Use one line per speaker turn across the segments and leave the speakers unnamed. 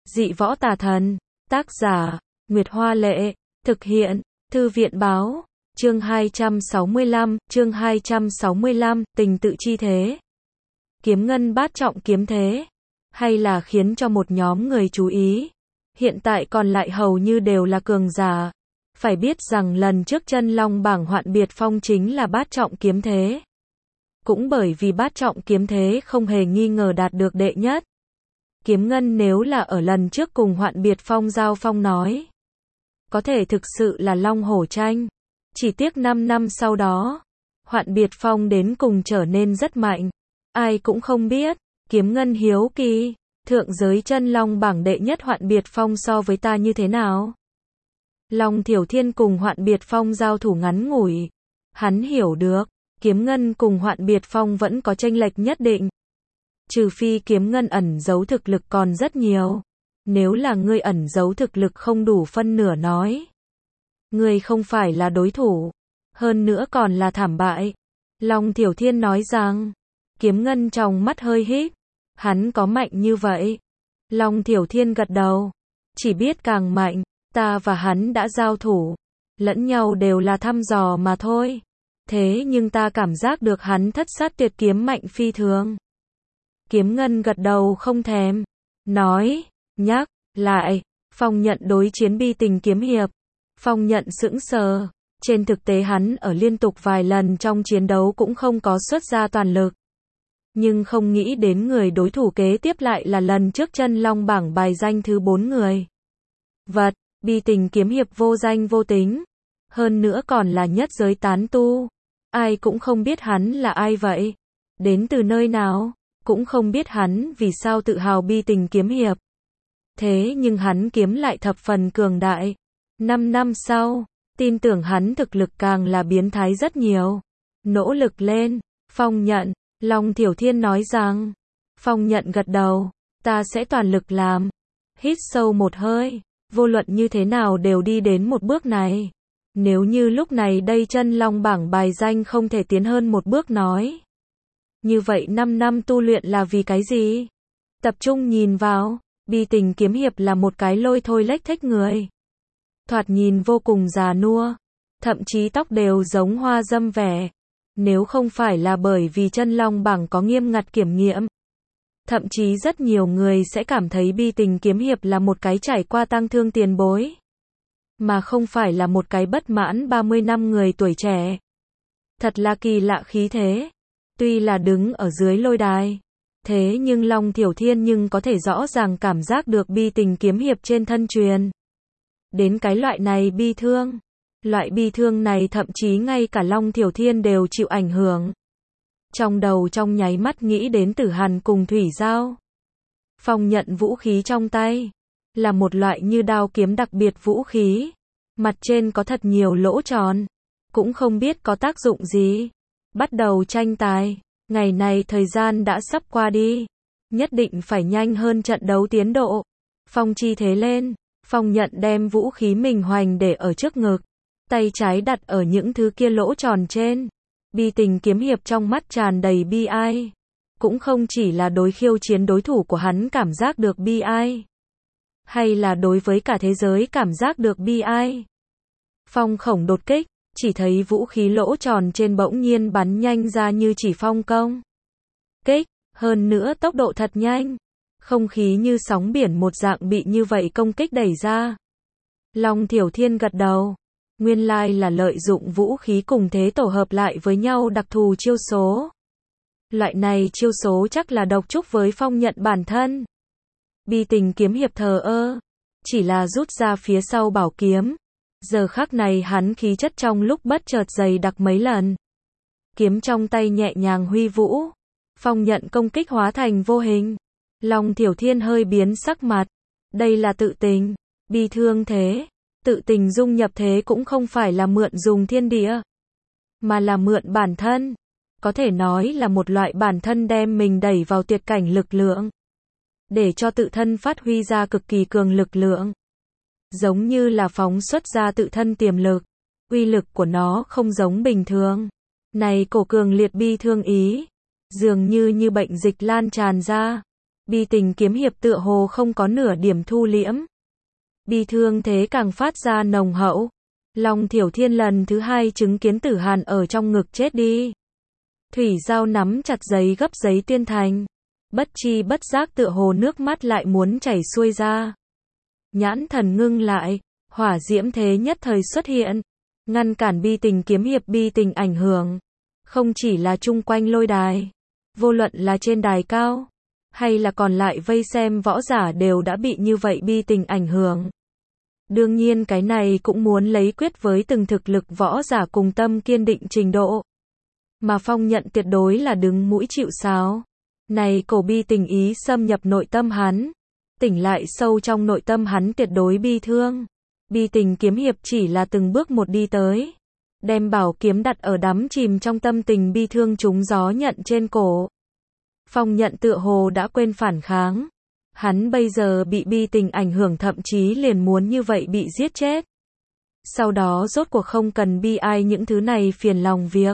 Dị võ tà thần. Tác giả, Nguyệt Hoa Lệ. Thực hiện, Thư viện Báo. Chương 265, tình tự chi thế. Kiếm ngân bát trọng kiếm thế. Hay là khiến cho một nhóm người chú ý. Hiện tại còn lại hầu như đều là cường giả. Phải biết rằng lần trước chân long bảng Hoạn Biệt Phong chính là bát trọng kiếm thế. Cũng bởi vì bát trọng kiếm thế không hề nghi ngờ đạt được đệ nhất. Kiếm ngân nếu là ở lần trước cùng Hoạn Biệt Phong giao phong nói, có thể thực sự là long hổ tranh. Chỉ tiếc 5 năm sau đó, Hoạn Biệt Phong đến cùng trở nên rất mạnh. Ai cũng không biết, kiếm ngân hiếu kỳ, thượng giới chân long bảng đệ nhất Hoạn Biệt Phong so với ta như thế nào? Long Thiểu Thiên cùng Hoạn Biệt Phong giao thủ ngắn ngủi. Hắn hiểu được, kiếm ngân cùng Hoạn Biệt Phong vẫn có chênh lệch nhất định. Trừ phi kiếm ngân ẩn giấu thực lực còn rất nhiều. Nếu là ngươi ẩn giấu thực lực không đủ phân nửa nói, ngươi không phải là đối thủ, hơn nữa còn là thảm bại. Long Thiểu Thiên nói rằng, kiếm ngân trong mắt hơi híp, hắn có mạnh như vậy? Long Thiểu Thiên gật đầu, chỉ biết càng mạnh, ta và hắn đã giao thủ, lẫn nhau đều là thăm dò mà thôi. Thế nhưng ta cảm giác được hắn thất sát tuyệt kiếm mạnh phi thường. Kiếm ngân gật đầu không thèm, nói, nhắc lại, Phong Nhận đối chiến bi tình kiếm hiệp. Phong Nhận sững sờ, trên thực tế hắn ở liên tục vài lần trong chiến đấu cũng không có xuất ra toàn lực. Nhưng không nghĩ đến người đối thủ kế tiếp lại là lần trước chân long bảng bài danh thứ 4 người. Vật, bi tình kiếm hiệp vô danh vô tính. Hơn nữa còn là nhất giới tán tu. Ai cũng không biết hắn là ai vậy. Đến từ nơi nào, cũng không biết hắn vì sao tự hào bi tình kiếm hiệp. Thế nhưng hắn kiếm lại thập phần cường đại. 5 năm sau, tin tưởng hắn thực lực càng là biến thái rất nhiều. Nỗ lực lên, Phong Nhận. Long Thiểu Thiên nói rằng, Phong Nhận gật đầu, ta sẽ toàn lực làm. Hít sâu một hơi, vô luận như thế nào đều đi đến một bước này. Nếu như lúc này đây chân long bảng bài danh không thể tiến hơn một bước nói, như vậy 5 năm tu luyện là vì cái gì? Tập trung nhìn vào, bi tình kiếm hiệp là một cái lôi thôi lếch thếch người. Thoạt nhìn vô cùng già nua, thậm chí tóc đều giống hoa dâm vẻ. Nếu không phải là bởi vì chân long bảng có nghiêm ngặt kiểm nghiệm, thậm chí rất nhiều người sẽ cảm thấy bi tình kiếm hiệp là một cái trải qua tang thương tiền bối, mà không phải là một cái bất mãn 30 năm người tuổi trẻ. Thật là kỳ lạ khí thế. Tuy là đứng ở dưới lôi đài, thế nhưng Long Thiểu Thiên nhưng có thể rõ ràng cảm giác được bi tình kiếm hiệp trên thân truyền đến cái loại này bi thương. Loại bi thương này thậm chí ngay cả Long Thiểu Thiên đều chịu ảnh hưởng. Trong đầu trong nháy mắt nghĩ đến Tử Hàn cùng Thủy Giao. Phong Nhận vũ khí trong tay là một loại như đao kiếm đặc biệt vũ khí, mặt trên có thật nhiều lỗ tròn, cũng không biết có tác dụng gì. Bắt đầu tranh tài, ngày này thời gian đã sắp qua đi, nhất định phải nhanh hơn trận đấu tiến độ. Phong chi thế lên, Phong Nhận đem vũ khí mình hoành để ở trước ngực, tay trái đặt ở những thứ kia lỗ tròn trên. Bi tình kiếm hiệp trong mắt tràn đầy bi ai. Cũng không chỉ là đối khiêu chiến đối thủ của hắn cảm giác được bi ai, hay là đối với cả thế giới cảm giác được bi ai. Phong khổng đột kích, chỉ thấy vũ khí lỗ tròn trên bỗng nhiên bắn nhanh ra như chỉ phong công kích, hơn nữa tốc độ thật nhanh. Không khí như sóng biển một dạng bị như vậy công kích đẩy ra. Long Thiểu Thiên gật đầu. Nguyên lai là lợi dụng vũ khí cùng thế tổ hợp lại với nhau đặc thù chiêu số. Loại này chiêu số chắc là độc trúc với Phong Nhận bản thân. Bi tình kiếm hiệp thờ ơ, chỉ là rút ra phía sau bảo kiếm. Giờ khắc này hắn khí chất trong lúc bất chợt dày đặc mấy lần. Kiếm trong tay nhẹ nhàng huy vũ. Phong Nhận công kích hóa thành vô hình. Long Thiểu Thiên hơi biến sắc mặt. Đây là tự tình, bi thương thế. Tự tình dung nhập thế cũng không phải là mượn dùng thiên địa, mà là mượn bản thân. Có thể nói là một loại bản thân đem mình đẩy vào tuyệt cảnh lực lượng, để cho tự thân phát huy ra cực kỳ cường lực lượng. Giống như là phóng xuất ra tự thân tiềm lực. Uy lực của nó không giống bình thường. Này cổ cường liệt bi thương ý, dường như bệnh dịch lan tràn ra. Bi tình kiếm hiệp tựa hồ không có nửa điểm thu liễm. Bi thương thế càng phát ra nồng hậu. Long Thiểu Thiên lần thứ hai chứng kiến Tử Hàn ở trong ngực chết đi. Thủy Giao nắm chặt giấy gấp giấy tuyên thành. Bất chi bất giác tựa hồ nước mắt lại muốn chảy xuôi ra. Nhãn thần ngưng lại, hỏa diễm thế nhất thời xuất hiện, ngăn cản bi tình kiếm hiệp bi tình ảnh hưởng. Không chỉ là chung quanh lôi đài, vô luận là trên đài cao, hay là còn lại vây xem võ giả đều đã bị như vậy bi tình ảnh hưởng. Đương nhiên cái này cũng muốn lấy quyết với từng thực lực võ giả cùng tâm kiên định trình độ. Mà Phong Nhận tuyệt đối là đứng mũi chịu sáo. Này cổ bi tình ý xâm nhập nội tâm hắn. Tỉnh lại sâu trong nội tâm hắn tuyệt đối bi thương. Bi tình kiếm hiệp chỉ là từng bước một đi tới. Đem bảo kiếm đặt ở đắm chìm trong tâm tình bi thương trúng gió nhận trên cổ. Phong Nhận tựa hồ đã quên phản kháng. Hắn bây giờ bị bi tình ảnh hưởng thậm chí liền muốn như vậy bị giết chết. Sau đó rốt cuộc không cần bi ai những thứ này phiền lòng việc.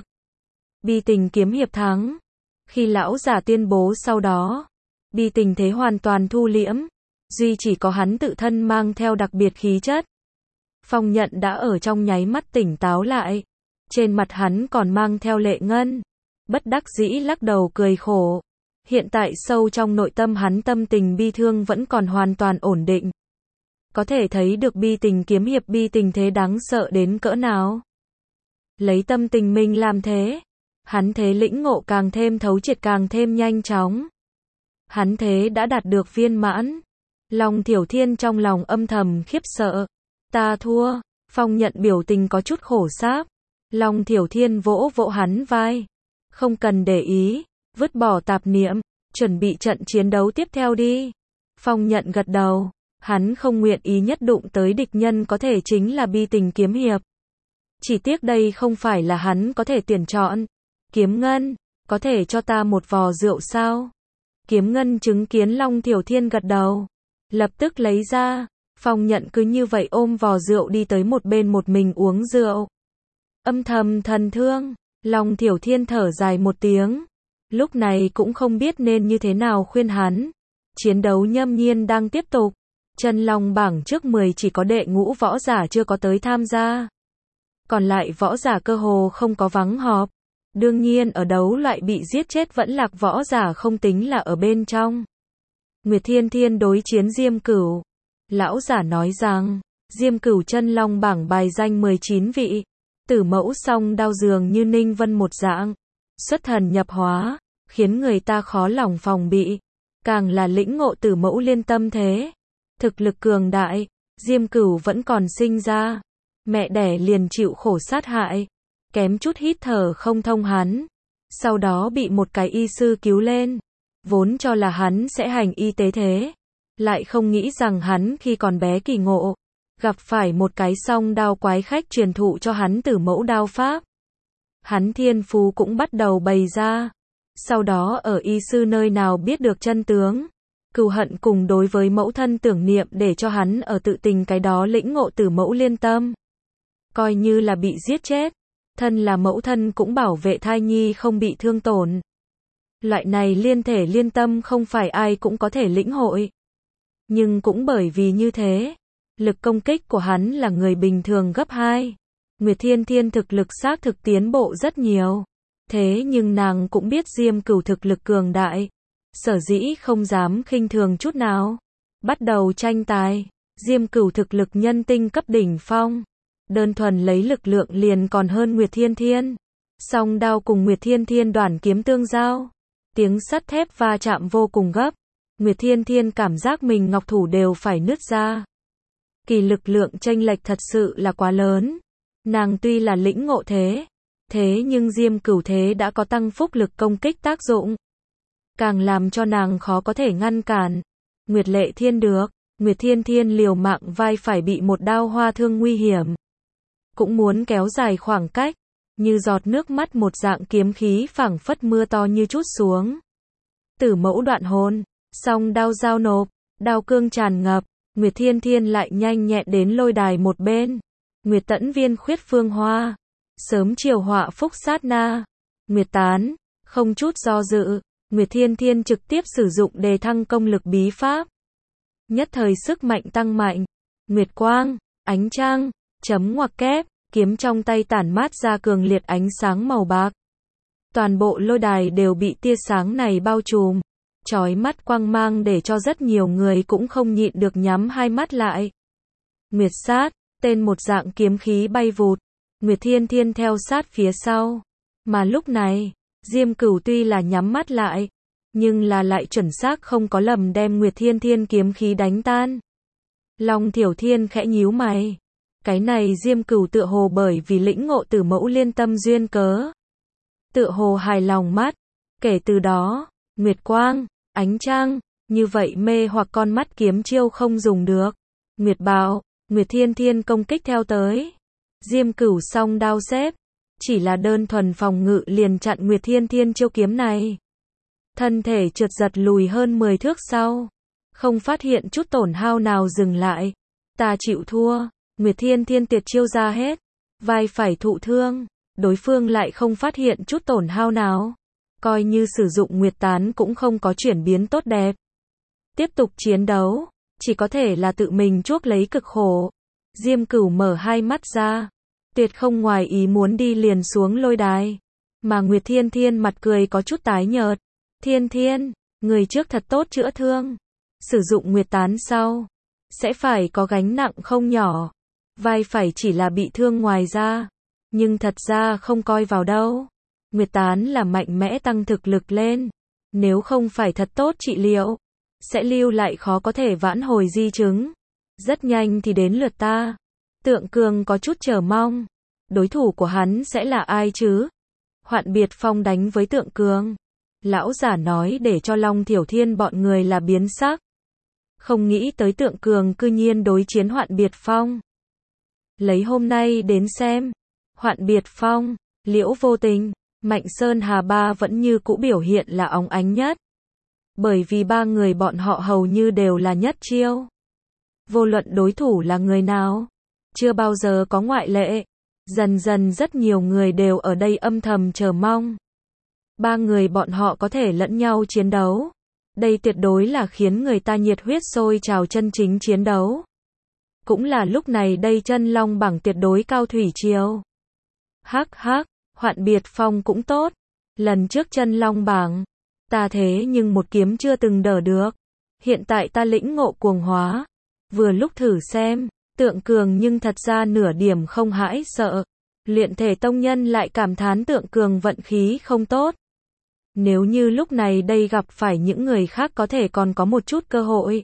Bi tình kiếm hiệp thắng. Khi lão giả tuyên bố sau đó, bi tình thế hoàn toàn thu liễm. Duy chỉ có hắn tự thân mang theo đặc biệt khí chất. Phong Nhận đã ở trong nháy mắt tỉnh táo lại. Trên mặt hắn còn mang theo lệ ngân. Bất đắc dĩ lắc đầu cười khổ. Hiện tại sâu trong nội tâm hắn tâm tình bi thương vẫn còn hoàn toàn ổn định. Có thể thấy được bi tình kiếm hiệp bi tình thế đáng sợ đến cỡ nào. Lấy tâm tình mình làm thế. Hắn thế lĩnh ngộ càng thêm thấu triệt càng thêm nhanh chóng. Hắn thế đã đạt được viên mãn. Long Thiểu Thiên trong lòng âm thầm khiếp sợ. Ta thua. Phong Nhận biểu tình có chút khổ sáp. Long Thiểu Thiên vỗ vỗ hắn vai. Không cần để ý. Vứt bỏ tạp niệm. Chuẩn bị trận chiến đấu tiếp theo đi. Phong Nhận gật đầu. Hắn không nguyện ý nhất đụng tới địch nhân có thể chính là bi tình kiếm hiệp. Chỉ tiếc đây không phải là hắn có thể tuyển chọn. Kiếm Ngân, có thể cho ta một vò rượu sao? Kiếm Ngân chứng kiến Long Thiểu Thiên gật đầu. Lập tức lấy ra. Phong Nhận cứ như vậy ôm vò rượu đi tới một bên một mình uống rượu. Âm thầm thần thương. Long Thiểu Thiên thở dài một tiếng. Lúc này cũng không biết nên như thế nào khuyên hắn. Chiến đấu nhâm nhiên đang tiếp tục. Chân Long bảng trước 10 chỉ có đệ ngũ võ giả chưa có tới tham gia. Còn lại võ giả cơ hồ không có vắng họp. Đương nhiên ở đấu loại bị giết chết vẫn lạc võ giả không tính là ở bên trong. Nguyệt Thiên Thiên đối chiến Diêm Cửu. Lão giả nói rằng, Diêm Cửu chân long bảng bài danh 19 vị. Tử mẫu song đao dường như Ninh Vân một dạng. Xuất thần nhập hóa, khiến người ta khó lòng phòng bị. Càng là lĩnh ngộ tử mẫu liên tâm thế. Thực lực cường đại, Diêm Cửu vẫn còn sinh ra. Mẹ đẻ liền chịu khổ sát hại. Kém chút hít thở không thông hắn. Sau đó bị một cái y sư cứu lên. Vốn cho là hắn sẽ hành y tế thế. Lại không nghĩ rằng hắn khi còn bé kỳ ngộ. Gặp phải một cái song đao quái khách truyền thụ cho hắn tử mẫu đao pháp. Hắn thiên phú cũng bắt đầu bày ra. Sau đó ở y sư nơi nào biết được chân tướng. Cừu hận cùng đối với mẫu thân tưởng niệm để cho hắn ở tự tình cái đó lĩnh ngộ tử mẫu liên tâm. Coi như là bị giết chết. Thân là mẫu thân cũng bảo vệ thai nhi không bị thương tổn. Loại này liên thể liên tâm không phải ai cũng có thể lĩnh hội. Nhưng cũng bởi vì như thế, lực công kích của hắn là người bình thường gấp 2. Nguyệt Thiên Thiên thực lực xác thực tiến bộ rất nhiều. Thế nhưng nàng cũng biết Diêm Cửu thực lực cường đại. Sở dĩ không dám khinh thường chút nào. Bắt đầu tranh tài. Diêm Cửu thực lực nhân tinh cấp đỉnh phong. Đơn thuần lấy lực lượng liền còn hơn Nguyệt Thiên Thiên. Song đao cùng Nguyệt Thiên Thiên đoản kiếm tương giao. Tiếng sắt thép va chạm vô cùng gấp. Nguyệt Thiên Thiên cảm giác mình ngọc thủ đều phải nứt ra. Kỳ lực lượng chênh lệch thật sự là quá lớn. Nàng tuy là lĩnh ngộ thế. Thế nhưng Diêm Cửu thế đã có tăng phúc lực công kích tác dụng. Càng làm cho nàng khó có thể ngăn cản. Nguyệt Lệ Thiên được. Nguyệt Thiên Thiên liều mạng vai phải bị một đao hoa thương nguy hiểm. Cũng muốn kéo dài khoảng cách. Như giọt nước mắt một dạng kiếm khí phảng phất mưa to như trút xuống. Tử mẫu đoạn hồn. Song đao giao nộp. Đao cương tràn ngập. Nguyệt Thiên Thiên lại nhanh nhẹn đến lôi đài một bên. Nguyệt Tẫn Viên khuyết phương hoa. Sớm chiều họa phúc sát na. Nguyệt tán. Không chút do dự. Nguyệt Thiên Thiên trực tiếp sử dụng đề thăng công lực bí pháp. Nhất thời sức mạnh tăng mạnh. Nguyệt quang, ánh trăng, chấm ngoặc kép, kiếm trong tay tản mát ra cường liệt ánh sáng màu bạc. Toàn bộ lôi đài đều bị tia sáng này bao trùm, chói mắt quang mang để cho rất nhiều người cũng không nhịn được nhắm hai mắt lại. Nguyệt sát, tên một dạng kiếm khí bay vụt, Nguyệt Thiên Thiên theo sát phía sau. Mà lúc này, Diêm Cửu tuy là nhắm mắt lại, nhưng là lại chuẩn xác không có lầm đem Nguyệt Thiên Thiên kiếm khí đánh tan. Long Thiểu Thiên khẽ nhíu mày. Cái này Diêm Cửu tựa hồ bởi vì lĩnh ngộ Tử Mẫu Liên Tâm duyên cớ, tựa hồ hài lòng mắt. Kể từ đó, Nguyệt quang, ánh trăng, như vậy mê hoặc con mắt kiếm chiêu không dùng được. Nguyệt bạo, Nguyệt Thiên Thiên công kích theo tới. Diêm Cửu song đao xếp, chỉ là đơn thuần phòng ngự liền chặn Nguyệt Thiên Thiên chiêu kiếm này. Thân thể trượt giật lùi hơn 10 thước sau, không phát hiện chút tổn hao nào dừng lại. Ta chịu thua. Nguyệt Thiên Thiên tuyệt chiêu ra hết, vai phải thụ thương, đối phương lại không phát hiện chút tổn hao nào. Coi như sử dụng Nguyệt Tán cũng không có chuyển biến tốt đẹp. Tiếp tục chiến đấu, chỉ có thể là tự mình chuốc lấy cực khổ. Diêm Cửu mở hai mắt ra, tuyệt không ngoài ý muốn đi liền xuống lôi đài. Mà Nguyệt Thiên Thiên mặt cười có chút tái nhợt. Thiên Thiên, người trước thật tốt chữa thương. Sử dụng Nguyệt Tán sau, sẽ phải có gánh nặng không nhỏ. Vai phải chỉ là bị thương ngoài da, nhưng thật ra không coi vào đâu. Nguyệt Tán là mạnh mẽ tăng thực lực lên. Nếu không phải thật tốt trị liệu, sẽ lưu lại khó có thể vãn hồi di chứng. Rất nhanh thì đến lượt ta. Tượng Cường có chút chờ mong. Đối thủ của hắn sẽ là ai chứ? Hoạn Biệt Phong đánh với Tượng Cường. Lão giả nói để cho Long Thiểu Thiên bọn người là biến sắc. Không nghĩ tới Tượng Cường cư nhiên đối chiến Hoạn Biệt Phong. Lấy hôm nay đến xem, Hoạn Biệt Phong, Liễu Vô Tình, Mạnh Sơn Hà ba vẫn như cũ biểu hiện là óng ánh nhất. Bởi vì ba người bọn họ hầu như đều là nhất chiêu. Vô luận đối thủ là người nào, chưa bao giờ có ngoại lệ. Dần dần rất nhiều người đều ở đây âm thầm chờ mong. Ba người bọn họ có thể lẫn nhau chiến đấu. Đây tuyệt đối là khiến người ta nhiệt huyết sôi trào chân chính chiến đấu. Cũng là lúc này đây chân long bảng tuyệt đối cao thủy triều. Hắc hắc, Hoạn Biệt Phong cũng tốt. Lần trước chân long bảng, ta thế nhưng một kiếm chưa từng đỡ được. Hiện tại ta lĩnh ngộ cuồng hóa. Vừa lúc thử xem, Tượng Cường nhưng thật ra nửa điểm không hãi sợ. Luyện thể tông nhân lại cảm thán Tượng Cường vận khí không tốt. Nếu như lúc này đây gặp phải những người khác có thể còn có một chút cơ hội.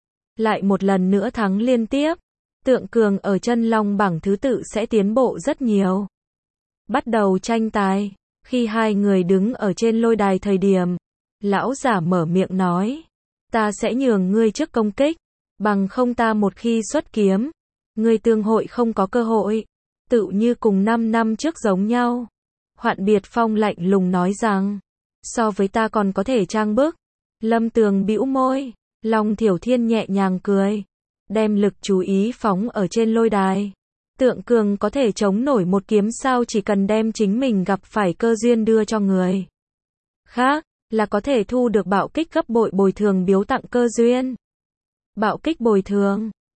Lại một lần nữa thắng liên tiếp. Tượng Cường ở chân long bảng thứ tự sẽ tiến bộ rất nhiều. Bắt đầu tranh tài. Khi hai người đứng ở trên lôi đài thời điểm, lão giả mở miệng nói. Ta sẽ nhường ngươi trước công kích. Bằng không ta một khi xuất kiếm, ngươi tương hội không có cơ hội. Tự như cùng 5 năm trước giống nhau. Hoạn Biệt Phong lạnh lùng nói rằng. So với ta còn có thể trang bức. Lâm Tường bĩu môi. Long Thiểu Thiên nhẹ nhàng cười. Đem lực chú ý phóng ở trên lôi đài. Tượng Cường có thể chống nổi một kiếm sao, chỉ cần đem chính mình gặp phải cơ duyên đưa cho người khác, là có thể thu được bạo kích gấp bội bồi thường biếu tặng cơ duyên. Bạo kích bồi thường.